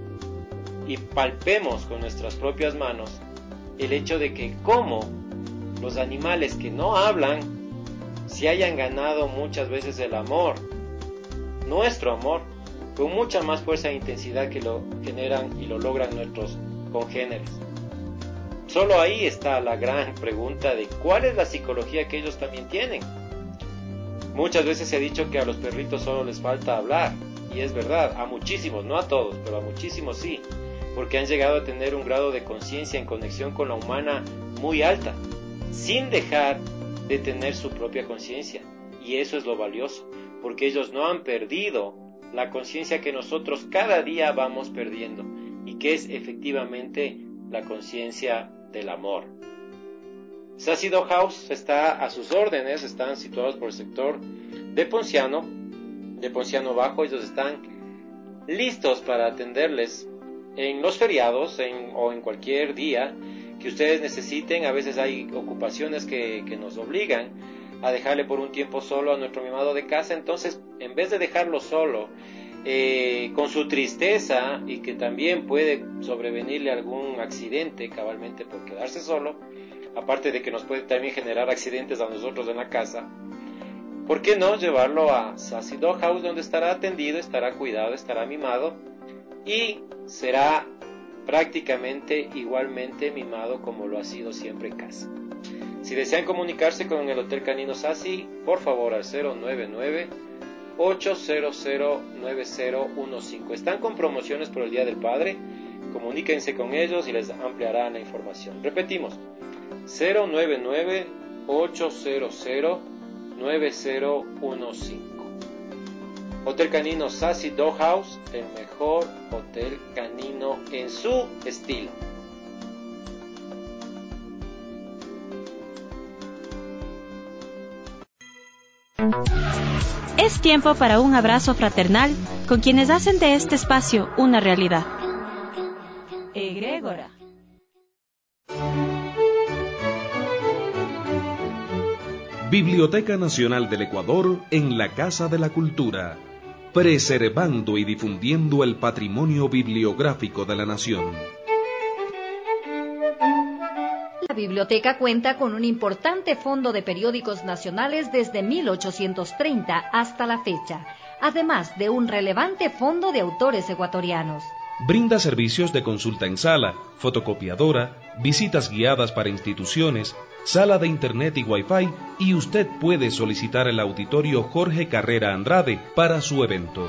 y palpemos con nuestras propias manos el hecho de que como los animales que no hablan, si hayan ganado muchas veces el amor, nuestro amor, con mucha más fuerza e intensidad que lo generan y lo logran nuestros congéneres. Solo ahí está la gran pregunta de cuál es la psicología que ellos también tienen. Muchas veces se ha dicho que a los perritos solo les falta hablar, y es verdad, a muchísimos, no a todos, pero a muchísimos sí, porque han llegado a tener un grado de conciencia en conexión con la humana muy alta, sin dejar de tener su propia conciencia, y eso es lo valioso, porque ellos no han perdido la conciencia que nosotros cada día vamos perdiendo, y que es efectivamente la conciencia del amor. Sassy Dog House está a sus órdenes, están situados por el sector de Ponciano, de Ponciano Bajo. Ellos están listos para atenderles en los feriados en, o en cualquier día que ustedes necesiten. A veces hay ocupaciones que, que nos obligan a dejarle por un tiempo solo a nuestro mimado de casa, entonces en vez de dejarlo solo eh, con su tristeza, y que también puede sobrevenirle algún accidente cabalmente por quedarse solo, aparte de que nos puede también generar accidentes a nosotros en la casa, ¿por qué no llevarlo a Sassy Dog House, donde estará atendido, estará cuidado, estará mimado y será prácticamente igualmente mimado como lo ha sido siempre en casa? Si desean comunicarse con el Hotel Canino Sassy, por favor al cero nueve nueve, ocho cero cero, nueve cero uno cinco. Están con promociones por el Día del Padre. Comuníquense con ellos y les ampliarán la información. Repetimos, cero nueve nueve, ocho cero cero, nueve cero uno cinco. Hotel Canino Sassy Dog House, el mejor hotel canino en su estilo. Es tiempo para un abrazo fraternal con quienes hacen de este espacio una realidad. Egrégora. Biblioteca Nacional del Ecuador en la Casa de la Cultura, preservando y difundiendo el patrimonio bibliográfico de la nación. La biblioteca cuenta con un importante fondo de periódicos nacionales desde mil ochocientos treinta hasta la fecha, además de un relevante fondo de autores ecuatorianos. Brinda servicios de consulta en sala, fotocopiadora, visitas guiadas para instituciones, sala de internet y wifi, y usted puede solicitar el auditorio Jorge Carrera Andrade para su evento.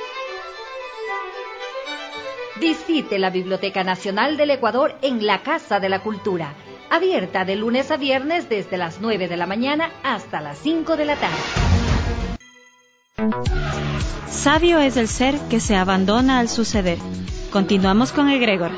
Visite la Biblioteca Nacional del Ecuador en la Casa de la Cultura, abierta de lunes a viernes desde las nueve de la mañana hasta las cinco de la tarde. Sabio es el ser que se abandona al suceder. Continuamos con Egrégora.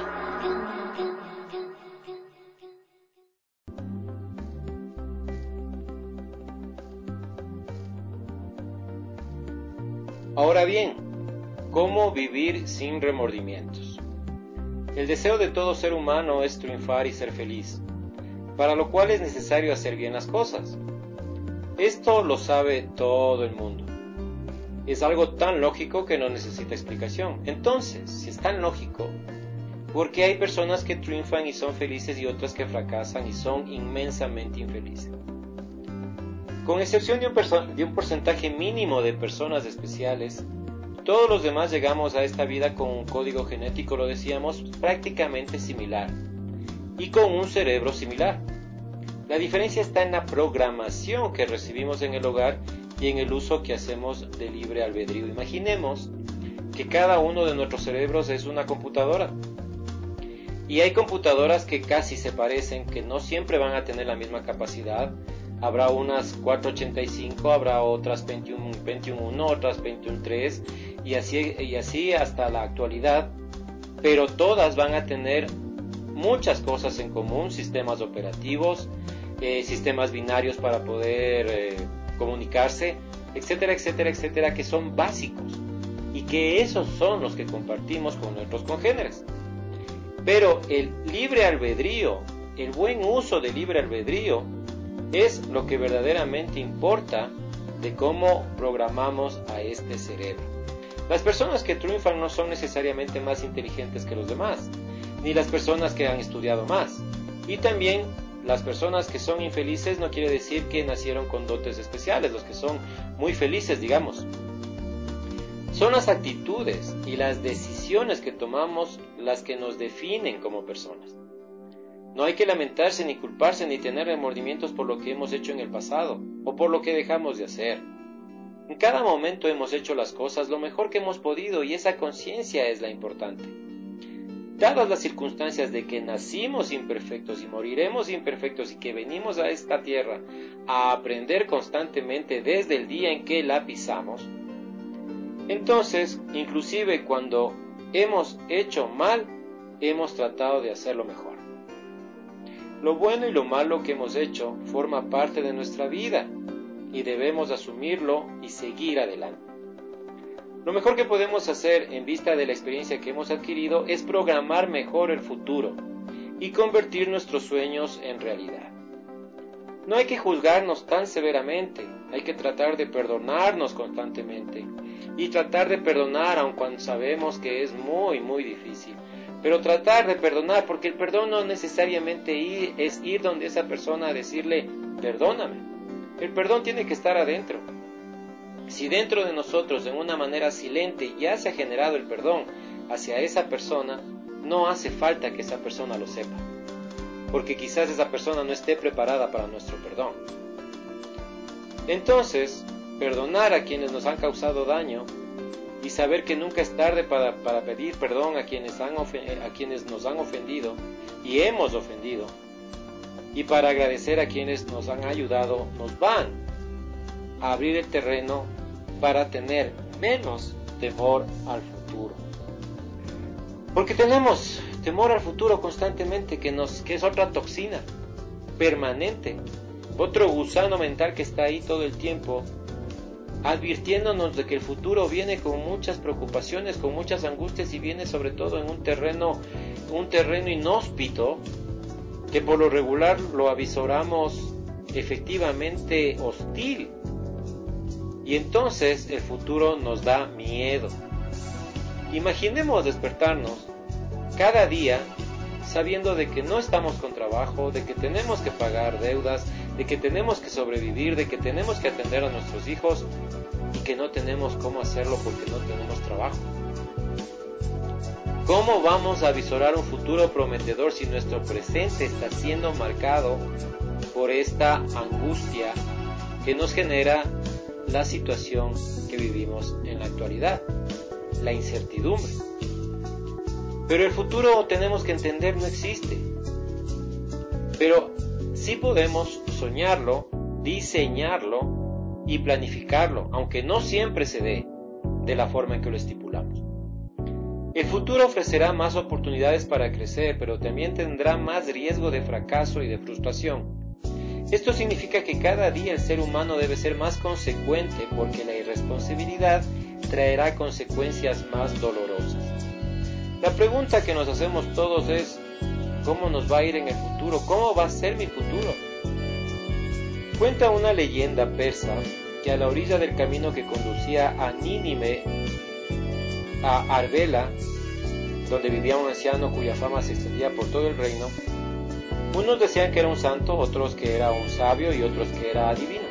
Ahora bien, ¿cómo vivir sin remordimientos? El deseo de todo ser humano es triunfar y ser feliz, para lo cual es necesario hacer bien las cosas. Esto lo sabe todo el mundo. Es algo tan lógico que no necesita explicación. Entonces, si es tan lógico, ¿por qué hay personas que triunfan y son felices y otras que fracasan y son inmensamente infelices? Con excepción de un, perso- de un porcentaje mínimo de personas especiales, todos los demás llegamos a esta vida con un código genético, lo decíamos, prácticamente similar y con un cerebro similar. La diferencia está en la programación que recibimos en el hogar y en el uso que hacemos de libre albedrío. Imaginemos que cada uno de nuestros cerebros es una computadora. Y hay computadoras que casi se parecen, que no siempre van a tener la misma capacidad. Habrá unas cuatrocientos ochenta y cinco, habrá otras veintiuno, veintiuno punto uno, otras veintiuno punto tres y así, y así hasta la actualidad. Pero todas van a tener muchas cosas en común: sistemas operativos, eh, sistemas binarios para poder eh, comunicarse, etcétera, etcétera, etcétera, que son básicos y que esos son los que compartimos con nuestros congéneres. Pero el libre albedrío, el buen uso del libre albedrío, es lo que verdaderamente importa de cómo programamos a este cerebro. Las personas que triunfan no son necesariamente más inteligentes que los demás, ni las personas que han estudiado más. Y también las personas que son infelices no quiere decir que nacieron con dotes especiales, los que son muy felices, digamos. Son las actitudes y las decisiones que tomamos las que nos definen como personas. No hay que lamentarse ni culparse ni tener remordimientos por lo que hemos hecho en el pasado o por lo que dejamos de hacer. En cada momento hemos hecho las cosas lo mejor que hemos podido y esa conciencia es la importante. Dadas las circunstancias de que nacimos imperfectos y moriremos imperfectos y que venimos a esta tierra a aprender constantemente desde el día en que la pisamos, entonces, inclusive cuando hemos hecho mal, hemos tratado de hacerlo mejor. Lo bueno y lo malo que hemos hecho forma parte de nuestra vida y debemos asumirlo y seguir adelante. Lo mejor que podemos hacer en vista de la experiencia que hemos adquirido es programar mejor el futuro y convertir nuestros sueños en realidad. No hay que juzgarnos tan severamente, hay que tratar de perdonarnos constantemente y tratar de perdonar aun cuando sabemos que es muy muy difícil. Pero tratar de perdonar, porque el perdón no necesariamente ir, es ir donde esa persona a decirle, perdóname. El perdón tiene que estar adentro. Si dentro de nosotros, de una manera silente, ya se ha generado el perdón hacia esa persona, no hace falta que esa persona lo sepa. Porque quizás esa persona no esté preparada para nuestro perdón. Entonces, perdonar a quienes nos han causado daño y saber que nunca es tarde para, para pedir perdón a quienes, han ofen- a quienes nos han ofendido y hemos ofendido, y para agradecer a quienes nos han ayudado, nos van a abrir el terreno para tener menos temor al futuro. Porque tenemos temor al futuro constantemente, que, nos, que es otra toxina permanente, otro gusano mental que está ahí todo el tiempo, advirtiéndonos de que el futuro viene con muchas preocupaciones, con muchas angustias y viene sobre todo en un terreno, un terreno inhóspito, que por lo regular lo avisoramos efectivamente hostil. Y entonces el futuro nos da miedo. Imaginemos despertarnos cada día sabiendo de que no estamos con trabajo, de que tenemos que pagar deudas, de que tenemos que sobrevivir, de que tenemos que atender a nuestros hijos y que no tenemos cómo hacerlo porque no tenemos trabajo. ¿Cómo vamos a avisorar un futuro prometedor si nuestro presente está siendo marcado por esta angustia que nos genera la situación que vivimos en la actualidad, la incertidumbre? Pero el futuro, tenemos que entender, no existe. Pero sí podemos soñarlo, diseñarlo y planificarlo, aunque no siempre se dé de la forma en que lo estipulamos. El futuro ofrecerá más oportunidades para crecer, pero también tendrá más riesgo de fracaso y de frustración. Esto significa que cada día el ser humano debe ser más consecuente, porque la irresponsabilidad traerá consecuencias más dolorosas. La pregunta que nos hacemos todos es, ¿cómo nos va a ir en el futuro? ¿Cómo va a ser mi futuro? Cuenta una leyenda persa que a la orilla del camino que conducía a Nínive, a Arbela, donde vivía un anciano cuya fama se extendía por todo el reino, unos decían que era un santo, otros que era un sabio y otros que era adivino.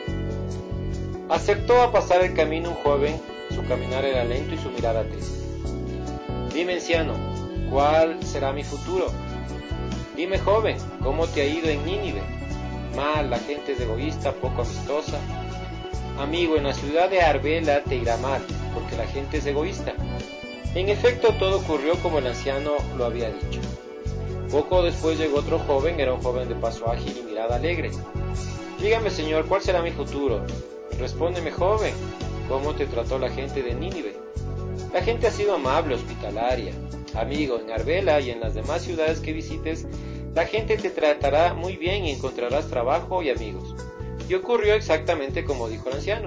Acertó a pasar el camino un joven, su caminar era lento y su mirada triste. Dime, anciano, ¿cuál será mi futuro? Dime, joven, ¿cómo te ha ido en Nínive? Mal, la gente es egoísta, poco amistosa. Amigo, en la ciudad de Arbela te irá mal, porque la gente es egoísta. En efecto, todo ocurrió como el anciano lo había dicho. Poco después llegó otro joven, era un joven de paso ágil y mirada alegre. Dígame, señor, ¿cuál será mi futuro? Respóndeme, joven, ¿cómo te trató la gente de Nínive? La gente ha sido amable, hospitalaria. Amigo, en Arbela y en las demás ciudades que visites, la gente te tratará muy bien y encontrarás trabajo y amigos. Y ocurrió exactamente como dijo el anciano.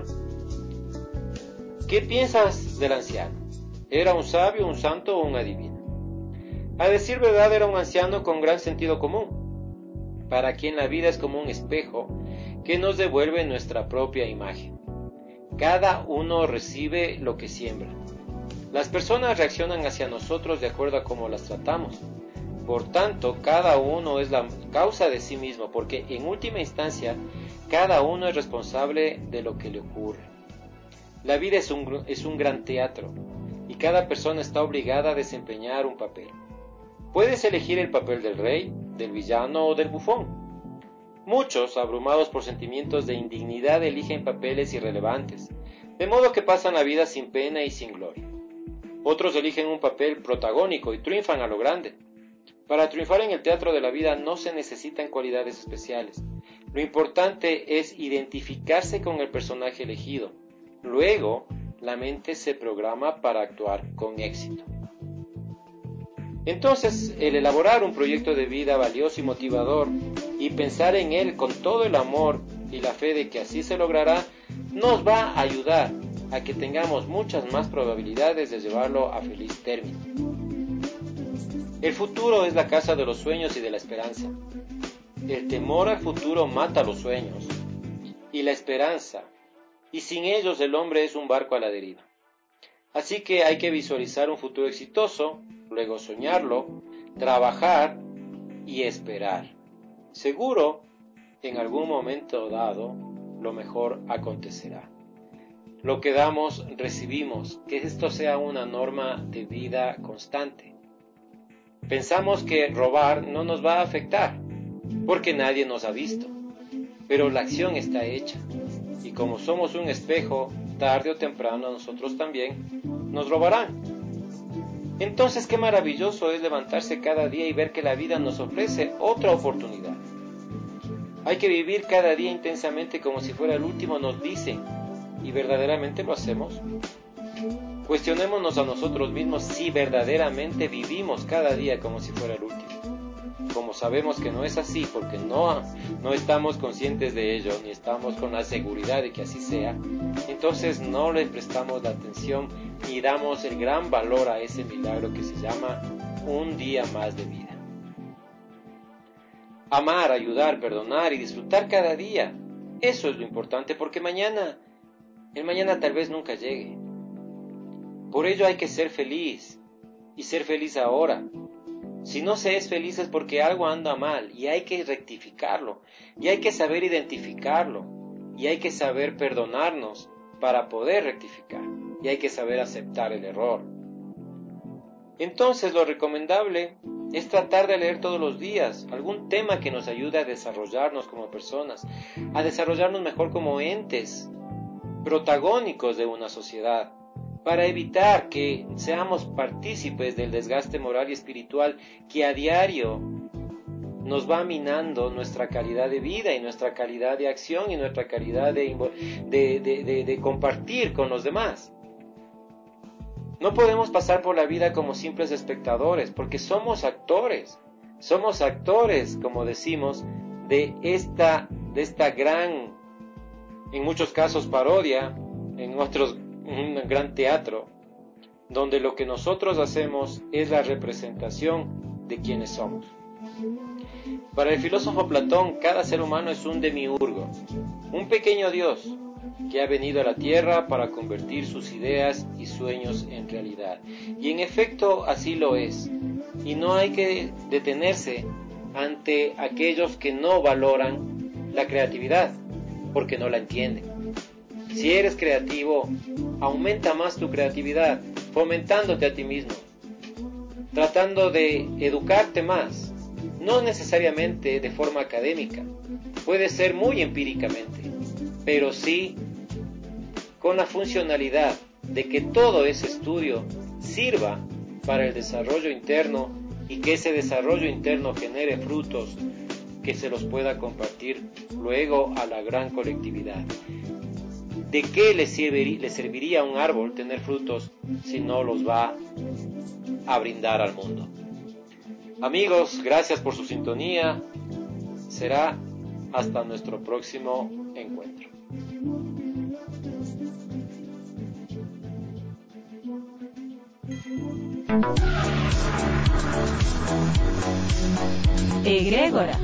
¿Qué piensas del anciano? ¿Era un sabio, un santo o un adivino? A decir verdad, era un anciano con gran sentido común, para quien la vida es como un espejo que nos devuelve nuestra propia imagen. Cada uno recibe lo que siembra. Las personas reaccionan hacia nosotros de acuerdo a cómo las tratamos. Por tanto, cada uno es la causa de sí mismo, porque en última instancia, cada uno es responsable de lo que le ocurre. La vida es un, es un gran teatro, y cada persona está obligada a desempeñar un papel. Puedes elegir el papel del rey, del villano o del bufón. Muchos, abrumados por sentimientos de indignidad, eligen papeles irrelevantes, de modo que pasan la vida sin pena y sin gloria. Otros eligen un papel protagónico y triunfan a lo grande. Para triunfar en el teatro de la vida no se necesitan cualidades especiales. Lo importante es identificarse con el personaje elegido. Luego, la mente se programa para actuar con éxito. Entonces, el elaborar un proyecto de vida valioso y motivador y pensar en él con todo el amor y la fe de que así se logrará, nos va a ayudar a que tengamos muchas más probabilidades de llevarlo a feliz término. El futuro es la casa de los sueños y de la esperanza. El temor al futuro mata los sueños y la esperanza, y sin ellos el hombre es un barco a la deriva. Así que hay que visualizar un futuro exitoso, luego soñarlo, trabajar y esperar. Seguro, en algún momento dado, lo mejor acontecerá. Lo que damos, recibimos, que esto sea una norma de vida constante. Pensamos que robar no nos va a afectar, porque nadie nos ha visto, pero la acción está hecha, y como somos un espejo, tarde o temprano nosotros también nos robarán. Entonces, qué maravilloso es levantarse cada día y ver que la vida nos ofrece otra oportunidad. Hay que vivir cada día intensamente como si fuera el último, nos dicen, ¿y verdaderamente lo hacemos? Cuestionémonos a nosotros mismos si verdaderamente vivimos cada día como si fuera el último. Como sabemos que no es así, porque no, no estamos conscientes de ello, ni estamos con la seguridad de que así sea, entonces no le prestamos la atención ni damos el gran valor a ese milagro que se llama un día más de vida. Amar, ayudar, perdonar y disfrutar cada día, eso es lo importante, porque mañana, el mañana tal vez nunca llegue. Por ello hay que ser feliz, y ser feliz ahora. Si no se es feliz es porque algo anda mal, y hay que rectificarlo, y hay que saber identificarlo, y hay que saber perdonarnos para poder rectificar, y hay que saber aceptar el error. Entonces lo recomendable es tratar de leer todos los días algún tema que nos ayude a desarrollarnos como personas, a desarrollarnos mejor como entes protagónicos de una sociedad, para evitar que seamos partícipes del desgaste moral y espiritual que a diario nos va minando nuestra calidad de vida y nuestra calidad de acción y nuestra calidad de, de, de, de, de compartir con los demás. No podemos pasar por la vida como simples espectadores, porque somos actores, somos actores, como decimos, de esta, de esta gran, en muchos casos parodia, en otros un gran teatro, donde lo que nosotros hacemos es la representación de quienes somos. Para el filósofo Platón, cada ser humano es un demiurgo, un pequeño dios que ha venido a la tierra para convertir sus ideas y sueños en realidad. Y en efecto así lo es, y no hay que detenerse ante aquellos que no valoran la creatividad, porque no la entienden. Si eres creativo, aumenta más tu creatividad, fomentándote a ti mismo, tratando de educarte más, no necesariamente de forma académica, puede ser muy empíricamente, pero sí con la funcionalidad de que todo ese estudio sirva para el desarrollo interno y que ese desarrollo interno genere frutos que se los pueda compartir luego a la gran colectividad. ¿De qué le serviría, le serviría a un árbol tener frutos si no los va a brindar al mundo? Amigos, gracias por su sintonía. Será hasta nuestro próximo encuentro. Egrégora.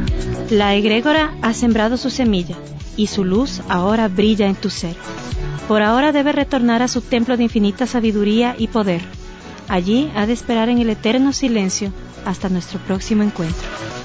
La egrégora ha sembrado su semilla y su luz ahora brilla en tu ser. Por ahora debe retornar a su templo de infinita sabiduría y poder. Allí ha de esperar en el eterno silencio hasta nuestro próximo encuentro.